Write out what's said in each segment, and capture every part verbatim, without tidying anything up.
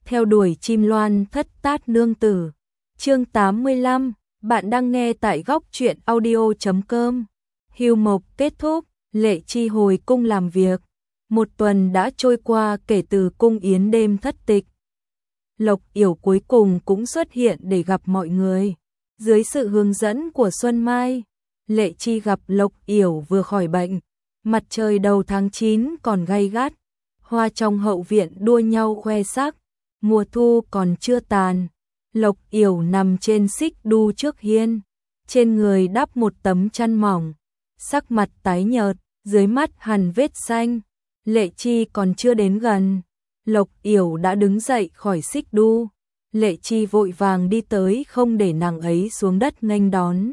theo đuổi chim loan thất tát nương tử. Chương tám mươi lăm, bạn đang nghe tại góc truyện audio chấm com. Hưu mộc kết thúc, Lệ Chi hồi cung làm việc. Một tuần đã trôi qua kể từ cung yến đêm thất tịch. Lộc Yểu cuối cùng cũng xuất hiện để gặp mọi người. Dưới sự hướng dẫn của Xuân Mai, Lệ Chi gặp Lộc Yểu vừa khỏi bệnh. Mặt trời đầu tháng chín còn gay gắt, hoa trong hậu viện đua nhau khoe sắc. Mùa thu còn chưa tàn, Lộc Yểu nằm trên xích đu trước hiên, trên người đắp một tấm chăn mỏng, sắc mặt tái nhợt, dưới mắt hằn vết xanh. Lệ Chi còn chưa đến gần, Lộc Yểu đã đứng dậy khỏi xích đu. Lệ Chi vội vàng đi tới không để nàng ấy xuống đất nghênh đón.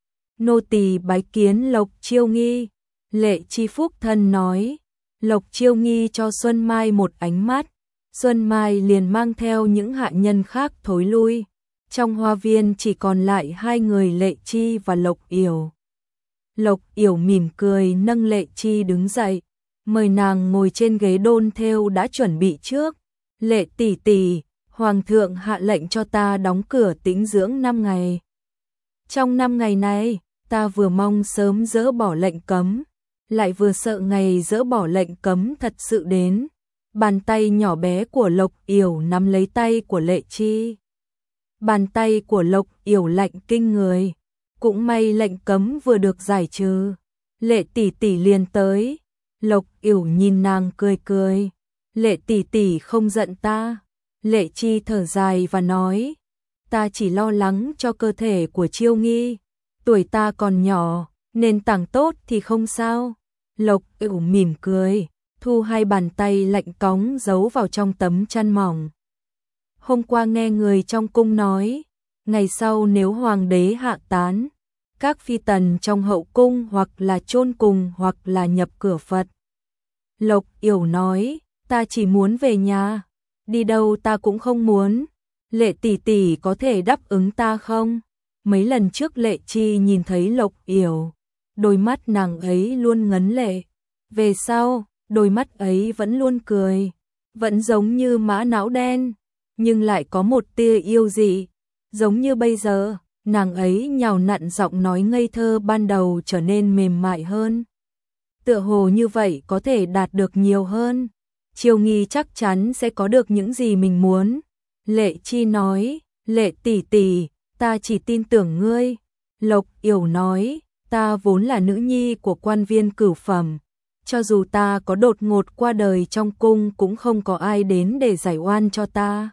Nô tỳ bái kiến Lộc Chiêu Nghi. Lệ Chi phúc thân nói. Lộc Chiêu Nghi cho Xuân Mai một ánh mắt. Xuân Mai liền mang theo những hạ nhân khác thối lui. Trong hoa viên chỉ còn lại hai người Lệ Chi và Lộc Yểu. Lộc Yểu mỉm cười nâng Lệ Chi đứng dậy, mời nàng ngồi trên ghế đôn thêu đã chuẩn bị trước. Lệ tỷ tỷ, Hoàng thượng hạ lệnh cho ta đóng cửa tĩnh dưỡng năm ngày. Trong năm ngày này, ta vừa mong sớm dỡ bỏ lệnh cấm, lại vừa sợ ngày dỡ bỏ lệnh cấm thật sự đến. Bàn tay nhỏ bé của Lộc Yểu nắm lấy tay của Lệ Chi. Bàn tay của Lộc Yểu lạnh kinh người. Cũng may lệnh cấm vừa được giải trừ. Lệ tỷ tỷ liền tới. Lộc Yểu nhìn nàng cười cười. Lệ tỷ tỷ không giận ta. Lệ Chi thở dài và nói. Ta chỉ lo lắng cho cơ thể của Chiêu Nghi. Tuổi ta còn nhỏ, nên tàng tốt thì không sao. Lộc Yểu mỉm cười, thu hai bàn tay lạnh cóng giấu vào trong tấm chăn mỏng. Hôm qua nghe người trong cung nói, ngày sau nếu hoàng đế hạ tán, các phi tần trong hậu cung hoặc là chôn cùng hoặc là nhập cửa Phật. Lộc Yểu nói, ta chỉ muốn về nhà, đi đâu ta cũng không muốn. Lệ tỷ tỷ có thể đáp ứng ta không? Mấy lần trước Lệ Chi nhìn thấy Lộc Yểu, đôi mắt nàng ấy luôn ngấn lệ. Về sau, đôi mắt ấy vẫn luôn cười, vẫn giống như mã não đen, nhưng lại có một tia yêu dị. Giống như bây giờ, nàng ấy nhào nặn giọng nói ngây thơ ban đầu trở nên mềm mại hơn. Tựa hồ như vậy có thể đạt được nhiều hơn. Chiêu Nghi chắc chắn sẽ có được những gì mình muốn. Lệ Chi nói, Lệ tỷ tỷ, ta chỉ tin tưởng ngươi. Lộc Yểu nói, ta vốn là nữ nhi của quan viên cửu phẩm. Cho dù ta có đột ngột qua đời trong cung cũng không có ai đến để giải oan cho ta.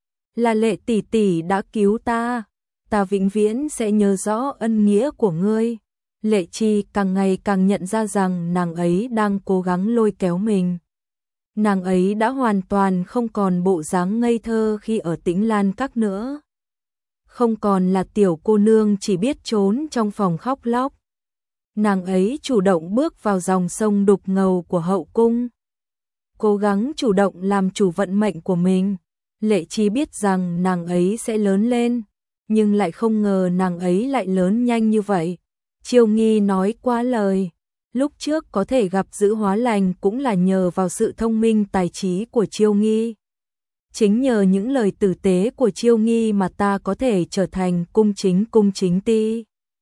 Là Lệ tỷ tỷ đã cứu ta, ta vĩnh viễn sẽ nhớ rõ ân nghĩa của ngươi. Lệ Chi càng ngày càng nhận ra rằng nàng ấy đang cố gắng lôi kéo mình. Nàng ấy đã hoàn toàn không còn bộ dáng ngây thơ khi ở Tĩnh Lan Các nữa. Không còn là tiểu cô nương chỉ biết trốn trong phòng khóc lóc. Nàng ấy chủ động bước vào dòng sông đục ngầu của hậu cung. Cố gắng chủ động làm chủ vận mệnh của mình. Lệ Chi biết rằng nàng ấy sẽ lớn lên, nhưng lại không ngờ nàng ấy lại lớn nhanh như vậy. Chiêu Nghi nói quá lời. Lúc trước có thể gặp giữ hóa lành cũng là nhờ vào sự thông minh tài trí của Chiêu Nghi. Chính nhờ những lời tử tế của Chiêu Nghi mà ta có thể trở thành cung chính cung chính ti.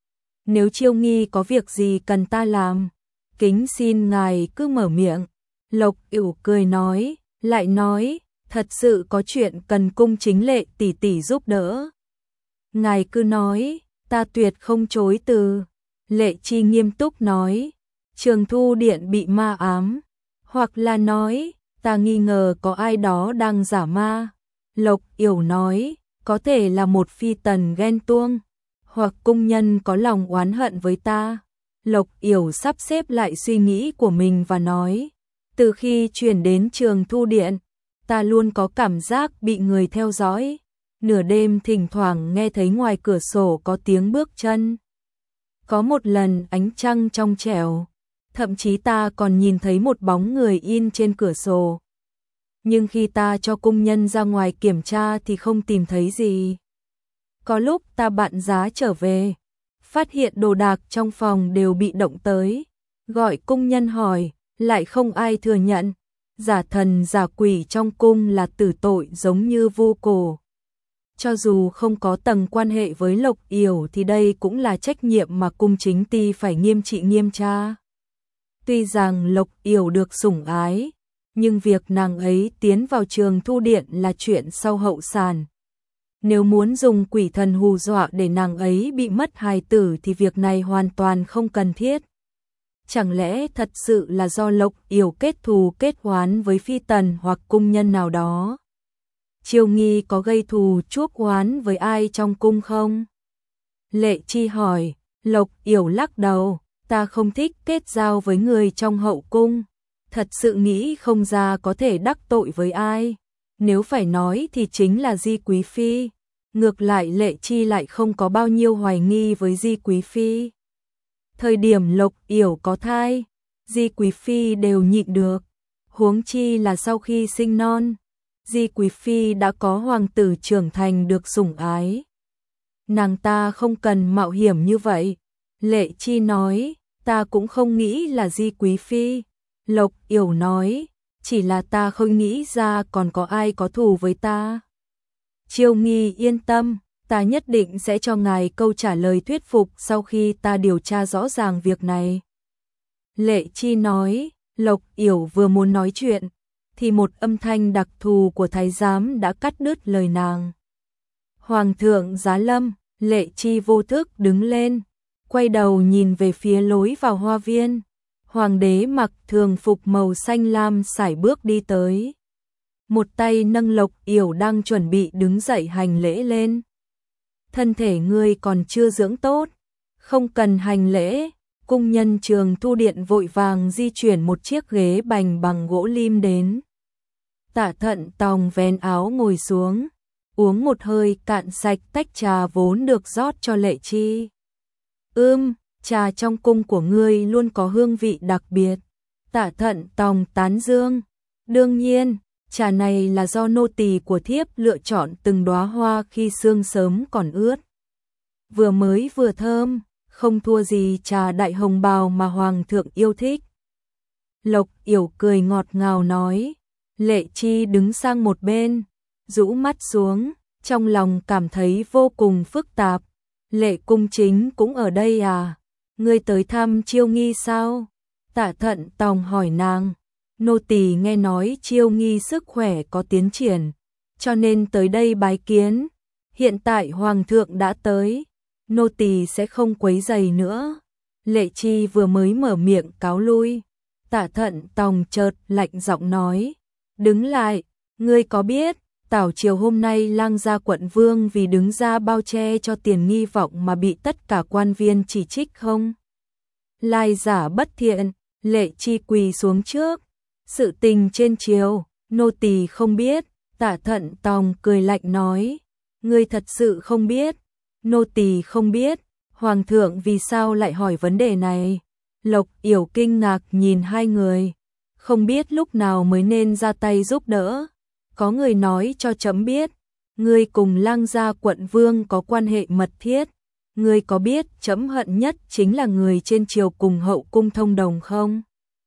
Nếu Chiêu Nghi có việc gì cần ta làm, kính xin ngài cứ mở miệng. Lộc Yểu cười nói, lại nói, thật sự có chuyện cần cung chính Lệ tỷ tỷ giúp đỡ. Ngài cứ nói, ta tuyệt không chối từ. Lệ Chi nghiêm túc nói, Trường Thu Điện bị ma ám, hoặc là nói, ta nghi ngờ có ai đó đang giả ma. Lộc Yểu nói, có thể là một phi tần ghen tuông, hoặc cung nhân có lòng oán hận với ta. Lộc Yểu sắp xếp lại suy nghĩ của mình và nói, từ khi chuyển đến Trường Thu Điện, ta luôn có cảm giác bị người theo dõi. Nửa đêm thỉnh thoảng nghe thấy ngoài cửa sổ có tiếng bước chân. Có một lần ánh trăng trong trẻo, thậm chí ta còn nhìn thấy một bóng người in trên cửa sổ. Nhưng khi ta cho cung nhân ra ngoài kiểm tra thì không tìm thấy gì. Có lúc ta bạn giá trở về, phát hiện đồ đạc trong phòng đều bị động tới. Gọi cung nhân hỏi, lại không ai thừa nhận. giả thần giả quỷ trong cung là tử tội giống như vu cổ. Cho dù không có tầng quan hệ với Lộc Yểu thì đây cũng là trách nhiệm mà cung chính ty phải nghiêm trị nghiêm tra. Tuy rằng Lộc Yểu được sủng ái, nhưng việc nàng ấy tiến vào trường thu điện là chuyện sau hậu sản. Nếu muốn dùng quỷ thần hù dọa để nàng ấy bị mất hài tử thì việc này hoàn toàn không cần thiết. Chẳng lẽ thật sự là do Lộc Yểu kết thù kết oán với phi tần hoặc cung nhân nào đó? Chiêu Nghi có gây thù chuốc oán với ai trong cung không? Lệ Chi hỏi. Lộc Yểu lắc đầu, ta không thích kết giao với người trong hậu cung, thật sự nghĩ không ra có thể đắc tội với ai. Nếu phải nói thì chính là Di Quý Phi. Ngược lại Lệ Chi lại không có bao nhiêu hoài nghi với Di Quý Phi. Thời điểm Lộc Yểu có thai, Di Quý Phi đều nhịn được, huống chi là sau khi sinh non. Di Quý Phi đã có hoàng tử trưởng thành được sủng ái. Nàng ta không cần mạo hiểm như vậy. Lệ Chi nói, ta cũng không nghĩ là Di Quý Phi. Lộc Yểu nói, chỉ là ta không nghĩ ra còn có ai có thù với ta. Chiêu Nghi yên tâm, ta nhất định sẽ cho ngài câu trả lời thuyết phục sau khi ta điều tra rõ ràng việc này. Lệ Chi nói, Lộc Yểu vừa muốn nói chuyện, thì một âm thanh đặc thù của thái giám đã cắt đứt lời nàng. Hoàng thượng giá lâm. Lệ Chi vô thức đứng lên, quay đầu nhìn về phía lối vào hoa viên. Hoàng đế mặc thường phục màu xanh lam sải bước đi tới. Một tay nâng Lộc Yểu đang chuẩn bị đứng dậy hành lễ lên. Thân thể ngươi còn chưa dưỡng tốt, không cần hành lễ. Cung nhân trường thu điện vội vàng di chuyển một chiếc ghế bành bằng gỗ lim đến. Tạ Thận Tòng vén áo ngồi xuống, uống một hơi cạn sạch tách trà vốn được rót cho Lệ Chi. Ưm, trà trong cung của ngươi luôn có hương vị đặc biệt. Tạ Thận Tòng tán dương. Đương nhiên, trà này là do nô tỳ của thiếp lựa chọn từng đóa hoa khi sương sớm còn ướt. Vừa mới vừa thơm, không thua gì trà đại hồng bào mà hoàng thượng yêu thích. Lộc Yểu cười ngọt ngào nói. Lệ Chi đứng sang một bên, rũ mắt xuống, trong lòng cảm thấy vô cùng phức tạp. Lệ cung chính cũng ở đây à? Ngươi tới thăm Chiêu Nghi sao? Tạ Thận Tòng hỏi nàng. Nô tỳ nghe nói Chiêu Nghi sức khỏe có tiến triển, cho nên tới đây bái kiến. Hiện tại hoàng thượng đã tới, nô tỳ sẽ không quấy rầy nữa. Lệ Chi vừa mới mở miệng cáo lui, Tạ Thận Tòng chợt lạnh giọng nói. Đứng lại, ngươi có biết, tảo chiều hôm nay Lang gia quận vương vì đứng ra bao che cho Tiền Nghi vọng mà bị tất cả quan viên chỉ trích không? Lai giả bất thiện. Lệ Chi quỳ xuống trước. Sự tình trên triều, nô tỳ không biết. Tạ Thận Tòng cười lạnh nói. Ngươi thật sự không biết? Nô tỳ không biết. Hoàng thượng vì sao lại hỏi vấn đề này? Lộc Yểu kinh ngạc nhìn hai người, không biết lúc nào mới nên ra tay giúp đỡ. Có người nói cho chấm biết, ngươi cùng Lang gia quận vương có quan hệ mật thiết. Ngươi có biết chấm hận nhất chính là người trên triều cùng hậu cung thông đồng không?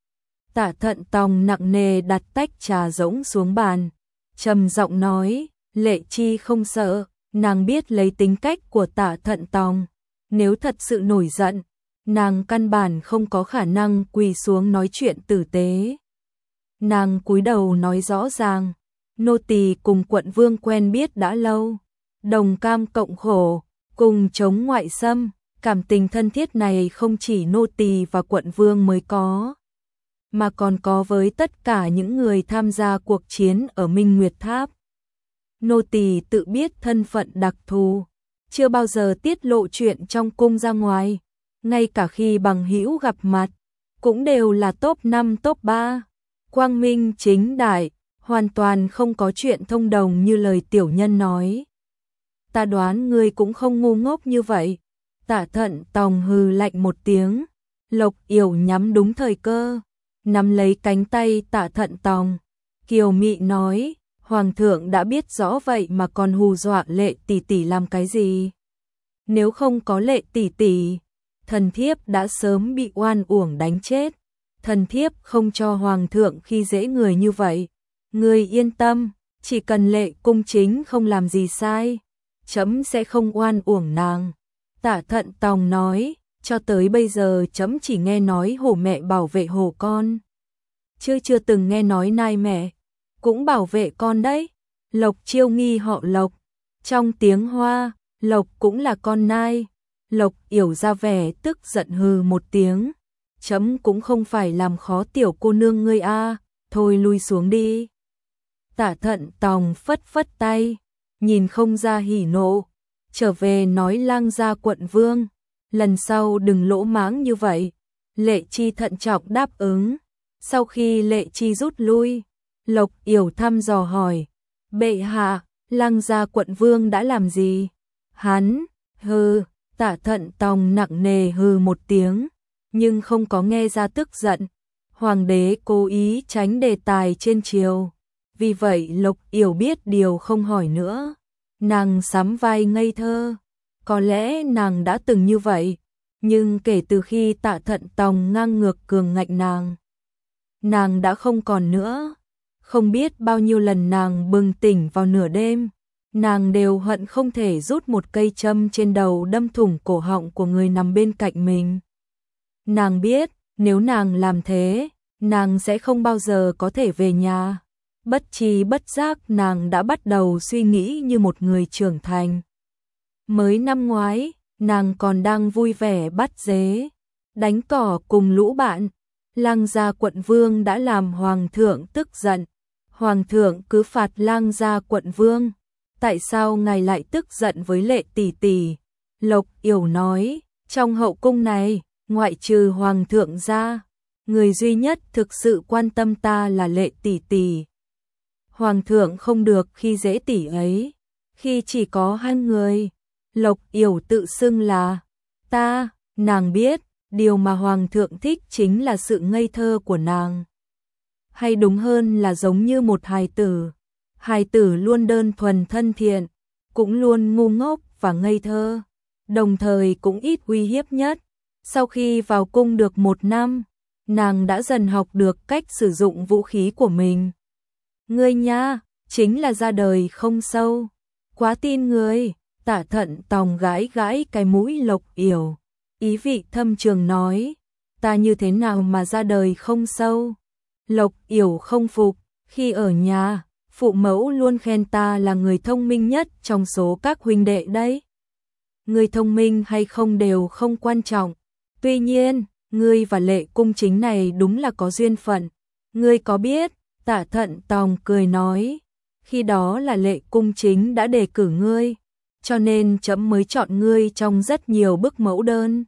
Tạ Thận Tòng nặng nề đặt tách trà rỗng xuống bàn, trầm giọng nói. Lệ Chi không sợ, nàng biết lấy tính cách của Tạ Thận Tòng, nếu thật sự nổi giận, nàng căn bản không có khả năng quỳ xuống nói chuyện tử tế. Nàng cúi đầu nói rõ ràng, nô tỳ cùng quận vương quen biết đã lâu, đồng cam cộng khổ, cùng chống ngoại xâm, cảm tình thân thiết này không chỉ nô tỳ và quận vương mới có, mà còn có với tất cả những người tham gia cuộc chiến ở Minh Nguyệt Tháp. Nô tỳ tự biết thân phận đặc thù, chưa bao giờ tiết lộ chuyện trong cung ra ngoài, ngay cả khi bằng hữu gặp mặt, cũng đều là top năm top ba, quang minh chính đại, hoàn toàn không có chuyện thông đồng như lời tiểu nhân nói. Ta đoán ngươi cũng không ngu ngốc như vậy. Tạ Thận Tòng hừ lạnh một tiếng. Lộc Yểu nhắm đúng thời cơ, nắm lấy cánh tay Tạ Thận Tòng, kiều mị nói. Hoàng thượng đã biết rõ vậy mà còn hù dọa Lệ tỷ tỷ làm cái gì? Nếu không có Lệ tỷ tỷ, thần thiếp đã sớm bị oan uổng đánh chết. thần thiếp không cho hoàng thượng khi dễ người như vậy. Người yên tâm, chỉ cần Lệ Cung Chính không làm gì sai, chấm sẽ không oan uổng nàng. Tả Thận Tòng nói, cho tới bây giờ chấm chỉ nghe nói hổ mẹ bảo vệ hổ con, chứ chưa từng nghe nói nai mẹ cũng bảo vệ con đấy. Lộc Chiêu Nghi họ Lộc, trong tiếng Hoa, Lộc cũng là con nai. Lộc Yểu ra vẻ tức giận hừ một tiếng, chấm cũng không phải làm khó tiểu cô nương ngươi a, thôi lui xuống đi. Tả Thận Tòng phất phất tay, nhìn không ra hỉ nộ, trở về nói Lang gia quận vương, lần sau đừng lỗ mãng như vậy. Lệ Chi thận trọng đáp ứng. Sau khi Lệ Chi rút lui, Lộc Yểu thăm dò hỏi, bệ hạ, Lang gia quận vương đã làm gì? Hắn, hừ. Tả Thận Tòng nặng nề hừ một tiếng, nhưng không có nghe ra tức giận. Hoàng đế cố ý tránh đề tài trên triều, vì vậy Lộc Yểu biết điều không hỏi nữa. Nàng sắm vai ngây thơ, có lẽ nàng đã từng như vậy, nhưng kể từ khi Tả Thận Tòng ngang ngược cường ngạnh nàng, nàng đã không còn nữa. Không biết bao nhiêu lần nàng bừng tỉnh vào nửa đêm, nàng đều hận không thể rút một cây châm trên đầu đâm thủng cổ họng của người nằm bên cạnh mình. Nàng biết, nếu nàng làm thế, nàng sẽ không bao giờ có thể về nhà. Bất tri bất giác nàng đã bắt đầu suy nghĩ như một người trưởng thành. Mới năm ngoái, nàng còn đang vui vẻ bắt dế, đánh cỏ cùng lũ bạn. Lang gia quận vương đã làm hoàng thượng tức giận. Hoàng thượng cứ phạt Lang gia quận vương. Tại sao ngài lại tức giận với Lệ tỷ tỷ? Lộc Yểu nói, trong hậu cung này, ngoại trừ hoàng thượng ra, người duy nhất thực sự quan tâm ta là Lệ tỷ tỷ. Hoàng thượng không được khi dễ tỷ ấy, khi chỉ có hai người. Lộc Yểu tự xưng là ta, nàng biết, điều mà hoàng thượng thích chính là sự ngây thơ của nàng. Hay đúng hơn là giống như một hài tử. Hài tử luôn đơn thuần thân thiện, cũng luôn ngu ngốc và ngây thơ, đồng thời cũng ít uy hiếp nhất. Sau khi vào cung được một năm, nàng đã dần học được cách sử dụng vũ khí của mình. Ngươi nha, chính là ra đời không sâu, quá tin người. Tả Thận Tòng gãi gãi cái mũi Lộc Yểu, ý vị thâm trường nói, ta như thế nào mà ra đời không sâu? Lộc Yểu không phục, khi ở nhà, phụ mẫu luôn khen ta là người thông minh nhất trong số các huynh đệ đấy. Người thông minh hay không đều không quan trọng. Tuy nhiên, ngươi và Lệ Cung Chính này đúng là có duyên phận. Ngươi có biết, Tả Thận Tòng cười nói, khi đó là Lệ Cung Chính đã đề cử ngươi, cho nên chấm mới chọn ngươi trong rất nhiều bức mẫu đơn.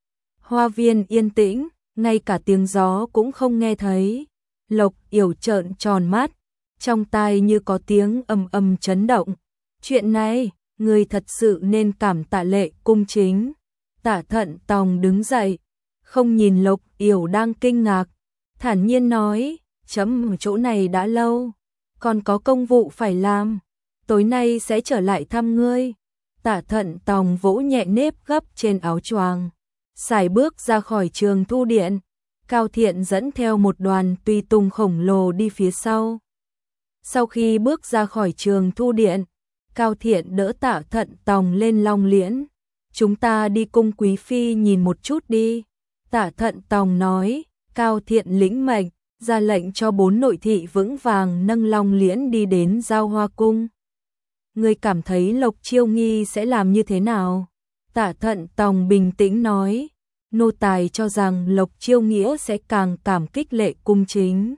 Hoa viên yên tĩnh, ngay cả tiếng gió cũng không nghe thấy. Lộc Yểu trợn tròn mắt, trong tai như có tiếng ầm ầm chấn động. Chuyện này, người thật sự nên cảm tạ Lệ Cung Chính. Tả Thận Tòng đứng dậy, không nhìn Lộc Yểu đang kinh ngạc, thản nhiên nói, chấm ở chỗ này đã lâu, còn có công vụ phải làm, tối nay sẽ trở lại thăm ngươi. Tả Thận Tòng vỗ nhẹ nếp gấp trên áo choàng, sải bước ra khỏi Trường Thu Điện. Cao Thiện dẫn theo một đoàn tùy tùng khổng lồ đi phía sau. Sau khi bước ra khỏi Trường Thu Điện, Cao Thiện đỡ Tả Thận Tòng lên Long Liễn. Chúng ta đi cung quý phi nhìn một chút đi. Tả Thận Tòng nói. Cao Thiện lĩnh mệnh, ra lệnh cho bốn nội thị vững vàng nâng Long Liễn đi đến Giao Hoa Cung. Ngươi cảm thấy Lộc Chiêu Nghi sẽ làm như thế nào? Tả Thận Tòng bình tĩnh nói. Nô tài cho rằng Lộc Chiêu Nghĩa sẽ càng cảm kích Lệ Cung Chính.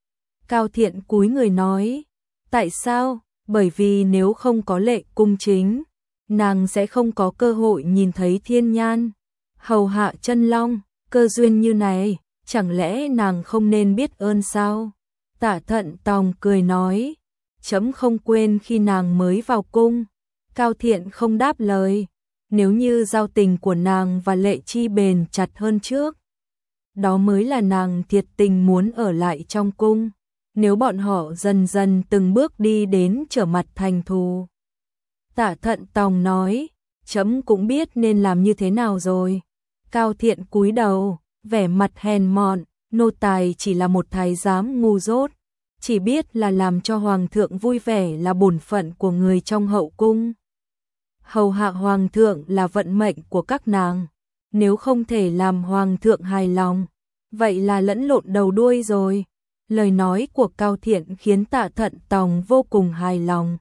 Cao Thiện cúi người nói. Tại sao? Bởi vì nếu không có Lệ Cung Chính, nàng sẽ không có cơ hội nhìn thấy thiên nhan hầu hạ chân long, cơ duyên như này, chẳng lẽ nàng không nên biết ơn sao? Tả Thận Tòng cười nói. Chấm không quên khi nàng mới vào cung. Cao Thiện không đáp lời. Nếu như giao tình của nàng và Lệ Chi bền chặt hơn trước, đó mới là nàng thiệt tình muốn ở lại trong cung. Nếu bọn họ dần dần từng bước đi đến trở mặt thành thù. Tả Thận Tòng nói, chấm cũng biết nên làm như thế nào rồi. Cao Thiện cúi đầu, vẻ mặt hèn mọn, nô tài chỉ là một thái giám ngu dốt, chỉ biết là làm cho hoàng thượng vui vẻ là bổn phận của người trong hậu cung. Hầu hạ hoàng thượng là vận mệnh của các nàng, nếu không thể làm hoàng thượng hài lòng, vậy là lẫn lộn đầu đuôi rồi. Lời nói của Cao Thiện khiến Tạ Thận Tòng vô cùng hài lòng.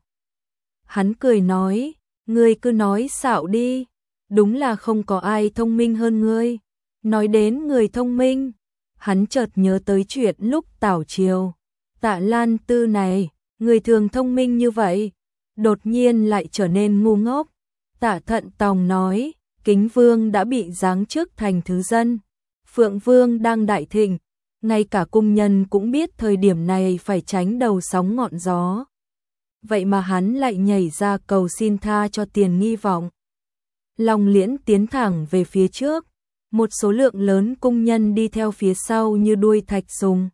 Hắn cười nói, ngươi cứ nói xạo đi, đúng là không có ai thông minh hơn ngươi. Nói đến người thông minh, hắn chợt nhớ tới chuyện lúc tảo triều. Tạ Lan Tư này, người thường thông minh như vậy, đột nhiên lại trở nên ngu ngốc. Tạ Thận Tòng nói, Kính Vương đã bị giáng chức thành thứ dân, Phượng Vương đang đại thịnh, ngay cả cung nhân cũng biết thời điểm này phải tránh đầu sóng ngọn gió. Vậy mà hắn lại nhảy ra cầu xin tha cho Tiền Nghi Vọng. Long Liễn tiến thẳng về phía trước, một số lượng lớn cung nhân đi theo phía sau như đuôi thạch sùng.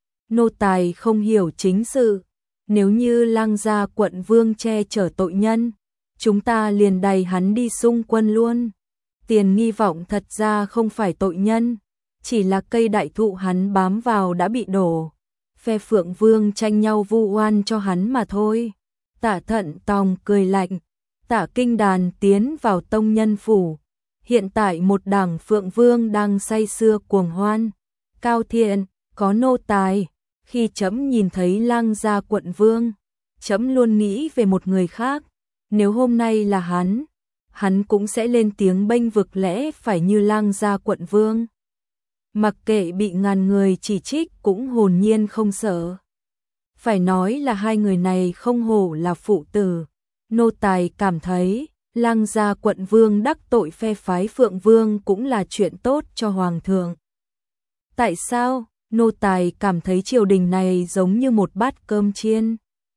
Nô tài không hiểu chính sự, nếu như Lang gia quận vương che chở tội nhân, chúng ta liền đày hắn đi xung quân luôn. Tiền Nghi Vọng thật ra không phải tội nhân, chỉ là cây đại thụ hắn bám vào đã bị đổ. Phe Phượng Vương tranh nhau vu oan cho hắn mà thôi. Tạ Thận Tòng cười lạnh, Tạ Kinh Đàn tiến vào tông nhân phủ. Hiện tại một đảng Phượng Vương đang say sưa cuồng hoan. Cao Thiện, có nô tài. Khi trẫm nhìn thấy Lang gia quận vương, trẫm luôn nghĩ về một người khác. Nếu hôm nay là hắn, hắn cũng sẽ lên tiếng bênh vực lẽ phải như Lang gia quận vương. Mặc kệ bị ngàn người chỉ trích cũng hồn nhiên không sợ. Phải nói là hai người này không hổ là phụ tử. Nô tài cảm thấy Lang gia quận vương đắc tội phe phái Phượng Vương cũng là chuyện tốt cho hoàng thượng. Tại sao? Nô tài cảm thấy triều đình này giống như một bát cơm chiên.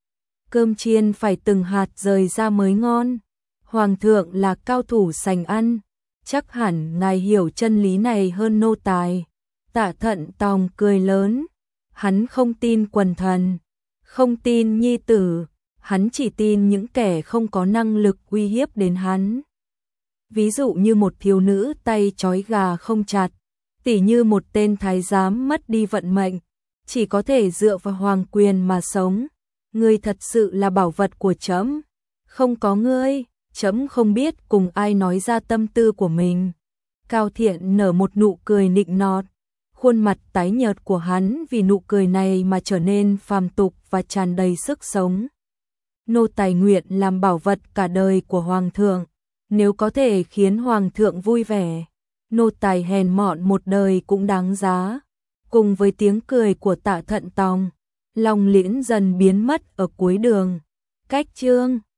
Cơm chiên phải từng hạt rời ra mới ngon. Hoàng thượng là cao thủ sành ăn, chắc hẳn ngài hiểu chân lý này hơn nô tài. Tạ Thận Tòng cười lớn, hắn không tin quần thần, không tin nhi tử, hắn chỉ tin những kẻ không có năng lực uy hiếp đến hắn. Ví dụ như một thiếu nữ tay trói gà không chặt, tỉ như một tên thái giám mất đi vận mệnh, chỉ có thể dựa vào hoàng quyền mà sống. Ngươi thật sự là bảo vật của trẫm, không có ngươi, trẫm không biết cùng ai nói ra tâm tư của mình. Cao Thiện nở một nụ cười nịnh nọt, khuôn mặt tái nhợt của hắn vì nụ cười này mà trở nên phàm tục và tràn đầy sức sống. Nô tài nguyện làm bảo vật cả đời của hoàng thượng, nếu có thể khiến hoàng thượng vui vẻ, nô tài hèn mọn một đời cũng đáng giá. Cùng với tiếng cười của Tạ Thận Tòng, Long Liễn dần biến mất ở cuối đường. Cách chương